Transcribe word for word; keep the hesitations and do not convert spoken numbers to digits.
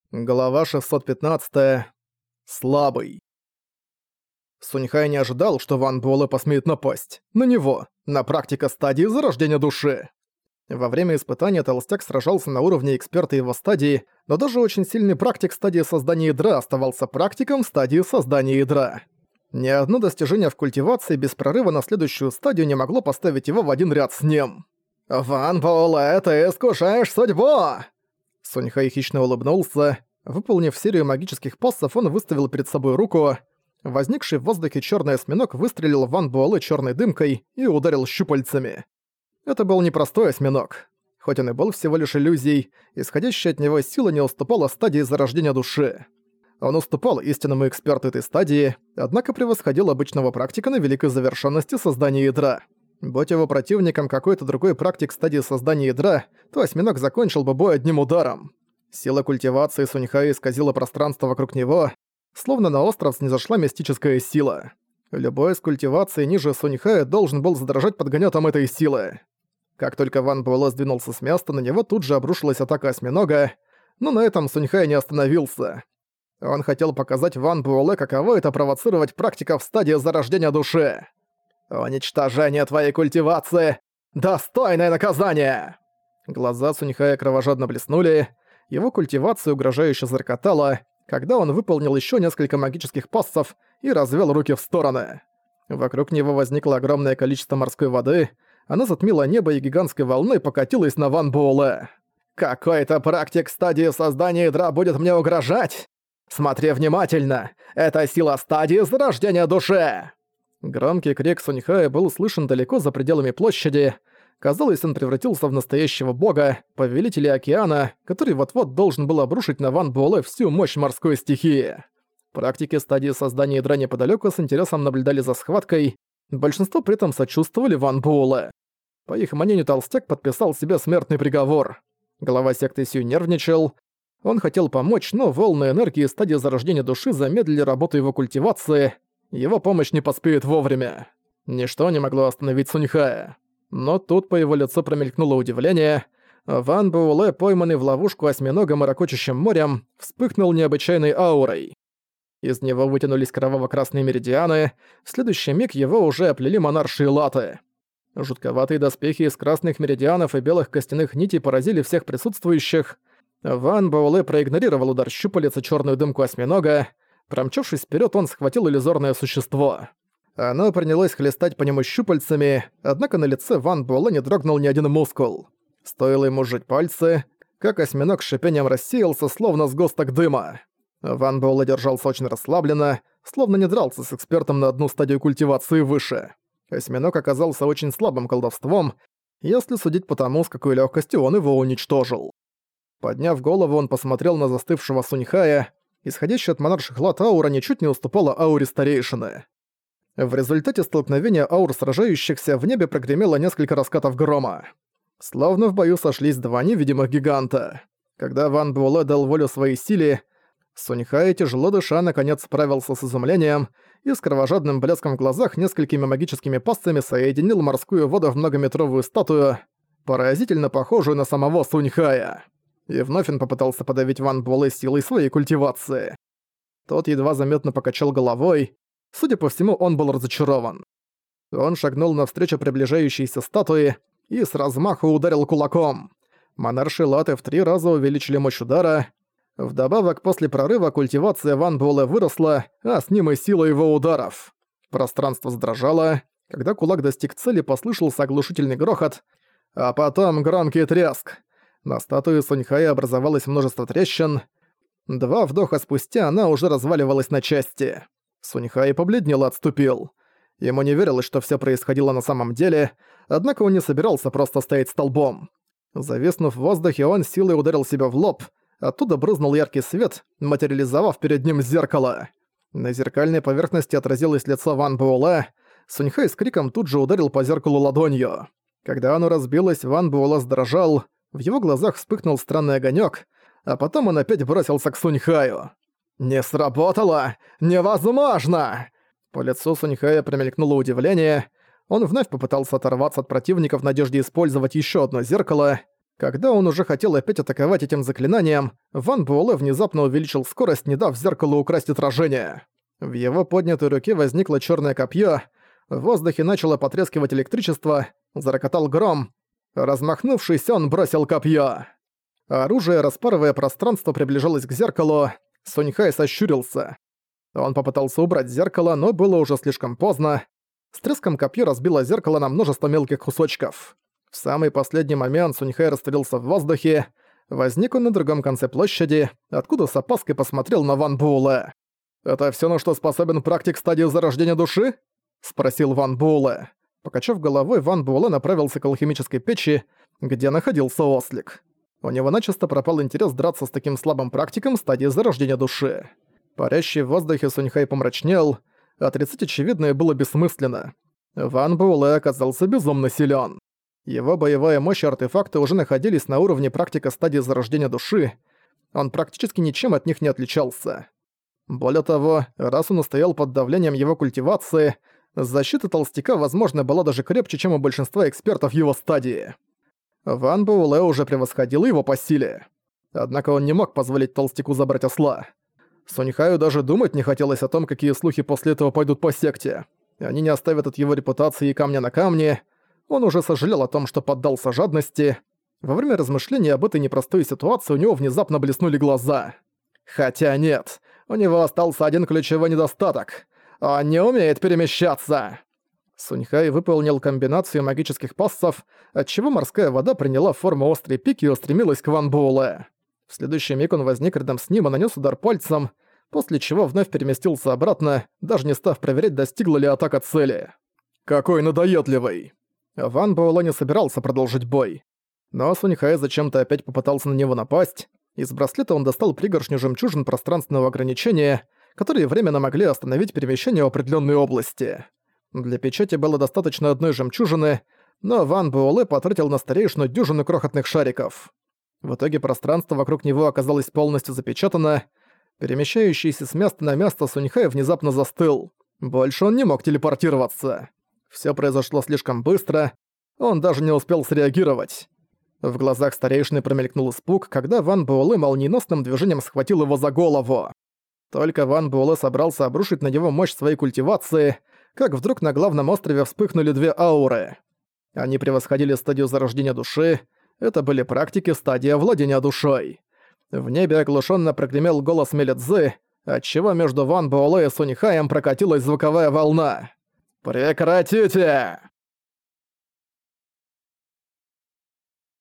Глава шестьсот пятнадцать. Слабый. Суньхай не ожидал, что Ван Буэлэ посмеет напасть. На него. На практика стадии зарождения души. Во время испытания толстяк сражался на уровне эксперта его стадии, но даже очень сильный практик стадии создания ядра оставался практиком стадии создания ядра. Ни одно достижение в культивации без прорыва на следующую стадию не могло поставить его в один ряд с ним. «Ван Буэлэ, ты искушаешь судьбу!» Суньхай хищно улыбнулся. Выполнив серию магических пассов, он выставил перед собой руку. Возникший в воздухе чёрный осьминог выстрелил в Ван Буэлэ чёрной дымкой и ударил щупальцами. Это был непростой осьминог. Хоть он и был всего лишь иллюзией, исходящая от него сила не уступала стадии зарождения души. Он уступал истинному эксперту этой стадии, однако превосходил обычного практика на великой завершенности создания ядра. Будь его противником какой-то другой практик стадии создания ядра, то осьминог закончил бы бой одним ударом. Сила культивации Суньхая исказила пространство вокруг него, словно на остров снизошла мистическая сила. Любой из культивации ниже Суньхая должен был задрожать под гнетом этой силы. Как только Ван Буэлэ сдвинулся с места, на него тут же обрушилась атака осьминога, но на этом Суньхай не остановился. Он хотел показать Ван Буэлэ, каково это провоцировать практика в стадии зарождения души. «Уничтожение твоей культивации! Достойное наказание!» Глаза Суньхая кровожадно блеснули, его культивация угрожающе зарокотала, когда он выполнил еще несколько магических пассов и развел руки в стороны. Вокруг него возникло огромное количество морской воды, она затмила небо и гигантской волной покатилась на Ван Буэлэ. «Какой-то практик стадии создания ядра будет мне угрожать? Смотри внимательно! Это сила стадии зарождения души!» Громкий крик Суньхая был слышен далеко за пределами площади. Казалось, он превратился в настоящего бога, повелителя океана, который вот-вот должен был обрушить на Ван Буэлэ всю мощь морской стихии. Практики стадии создания ядра неподалёку с интересом наблюдали за схваткой, большинство при этом сочувствовали Ван Буэлэ. По их мнению, толстяк подписал себе смертный приговор. Глава секты Сюй нервничал. Он хотел помочь, но волны энергии стадии зарождения души замедлили работу его культивации. Его помощь не поспеет вовремя. Ничто не могло остановить Суньхая. Но тут по его лицу промелькнуло удивление. Ван Буэлэ, пойманный в ловушку осьминогом и ракочущим морем, вспыхнул необычайной аурой. Из него вытянулись кроваво-красные меридианы, в следующий миг его уже оплели монаршие латы. Жутковатые доспехи из красных меридианов и белых костяных нитей поразили всех присутствующих. Ван Буэлэ проигнорировал удар щупалец и чёрную дымку осьминога. Промчавшись вперед, он схватил иллюзорное существо. Оно принялось хлестать по нему щупальцами, однако на лице Ван Буэлэ не дрогнул ни один мускул. Стоило ему сжать пальцы, как осьминог с шипением рассеялся, словно сгусток дыма. Ван Буэлэ держался очень расслабленно, словно не дрался с экспертом на одну стадию культивации выше. Осьминог оказался очень слабым колдовством, если судить по тому, с какой легкостью он его уничтожил. Подняв голову, он посмотрел на застывшего Суньхая. Исходящая от монарших лат аура ничуть не уступала ауре старейшины. В результате столкновения аур сражающихся в небе прогремело несколько раскатов грома. Словно в бою сошлись два невидимых гиганта. Когда Ван Буэлэ дал волю своей силе, Суньхай, тяжело дыша, наконец справился с изумлением и с кровожадным блеском в глазах несколькими магическими пассами соединил морскую воду в многометровую статую, поразительно похожую на самого Суньхая. И вновь он попытался подавить Ван Буэлэ силой своей культивации. Тот едва заметно покачал головой. Судя по всему, он был разочарован. Он шагнул навстречу приближающейся статуе и с размаху ударил кулаком. Монарши латы в три раза увеличили мощь удара. Вдобавок, после прорыва культивация Ван Буэлэ выросла, а с ним и сила его ударов. Пространство задрожало. Когда кулак достиг цели, послышался оглушительный грохот, а потом громкий треск. На статуе Суньхая образовалось множество трещин. Два вдоха спустя она уже разваливалась на части. Суньхай побледнел и отступил. Ему не верилось, что всё происходило на самом деле, однако он не собирался просто стоять столбом. Зависнув в воздухе, он силой ударил себя в лоб, оттуда брызнул яркий свет, материализовав перед ним зеркало. На зеркальной поверхности отразилось лицо Ван Буэлэ. Суньхай с криком тут же ударил по зеркалу ладонью. Когда оно разбилось, Ван Буэлэ задрожал. В его глазах вспыхнул странный огонёк, а потом он опять бросился к Суньхаю. «Не сработало! Невозможно!» По лицу Суньхая промелькнуло удивление. Он вновь попытался оторваться от противника в надежде использовать ещё одно зеркало. Когда он уже хотел опять атаковать этим заклинанием, Ван Буэлэ внезапно увеличил скорость, не дав зеркалу украсть отражение. В его поднятой руке возникло черное копье, в воздухе начало потрескивать электричество, зарокотал гром. Размахнувшись, он бросил копье. Оружие, распарывая пространство, приближалось к зеркалу. Суньхай сощурился. Он попытался убрать зеркало, но было уже слишком поздно. С треском копье разбило зеркало на множество мелких кусочков. В самый последний момент Суньхай растворился в воздухе. Возник он на другом конце площади, откуда с опаской посмотрел на Ван Буэлэ. «Это всё, на что способен практик стадии зарождения души?» — спросил Ван Буэлэ. Покачав головой, Ван Буэлэ направился к алхимической печи, где находился ослик. У него начисто пропал интерес драться с таким слабым практиком стадии зарождения души. Парящий в воздухе Суньхай помрачнел, отрицать очевидное было бессмысленно. Ван Буэлэ оказался безумно силён. Его боевая мощь и артефакты уже находились на уровне практика стадии зарождения души. Он практически ничем от них не отличался. Более того, раз он устоял под давлением его культивации, защита толстяка, возможно, была даже крепче, чем у большинства экспертов его стадии. Ван Буэлэ уже превосходил его по силе. Однако он не мог позволить толстяку забрать осла. Суньхаю даже думать не хотелось о том, какие слухи после этого пойдут по секте. Они не оставят от его репутации и камня на камне. Он уже сожалел о том, что поддался жадности. Во время размышления об этой непростой ситуации у него внезапно блеснули глаза. Хотя нет, у него остался один ключевой недостаток. Он не умеет перемещаться. Суньхай выполнил комбинацию магических пассов, отчего морская вода приняла форму острой пики и устремилась к Ван Буэлэ. В следующий миг он возник рядом с ним и нанес удар пальцем, после чего вновь переместился обратно, даже не став проверять, достигла ли атака цели. «Какой надоедливый!» Ван Буэлэ не собирался продолжить бой. Но Суньхай зачем-то опять попытался на него напасть. Из браслета он достал пригоршню жемчужин пространственного ограничения, которые временно могли остановить перемещение в определенной области. Для печати было достаточно одной жемчужины, но Ван Буэлэ потратил на старейшину дюжину крохотных шариков. В итоге пространство вокруг него оказалось полностью запечатано. Перемещающийся с места на место Суньхай внезапно застыл. Больше он не мог телепортироваться. Всё произошло слишком быстро, он даже не успел среагировать. В глазах старейшины промелькнул испуг, когда Ван Буэлэ молниеносным движением схватил его за голову. Только Ван Буэлэ собрался обрушить на него мощь своей культивации, как вдруг на главном острове вспыхнули две ауры. Они превосходили стадию зарождения души, это были практики стадии овладения душой. В небе оглушённо прогремел голос Мелидзы, отчего между Ван Буэлэ и Суньхаем прокатилась звуковая волна. «Прекратите!»